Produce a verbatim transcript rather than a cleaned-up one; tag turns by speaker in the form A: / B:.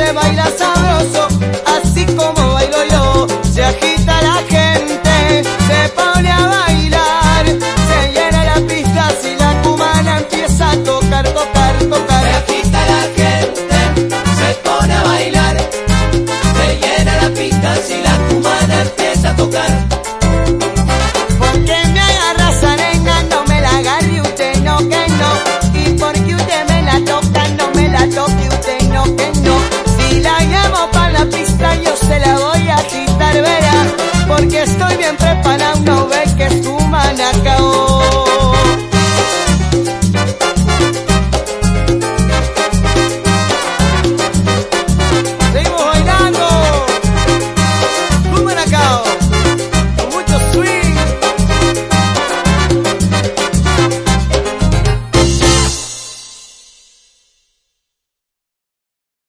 A: usted baila sabroso, así como bailo yo. Se agita la gente, se pone a bailar, se llena la pista si la cubana empieza a tocar, tocar, tocar.
B: Se agita la gente, se pone a bailar, se llena la pista si la cubana empieza a tocar.
A: Porque me agarra, nena, no me la agarre usted, no que no. Y porque usted me la toca, no me la toque usted, no que no. Si la llevo pa' la pista yo se la voy a quitar, verá, porque estoy bien preparado, no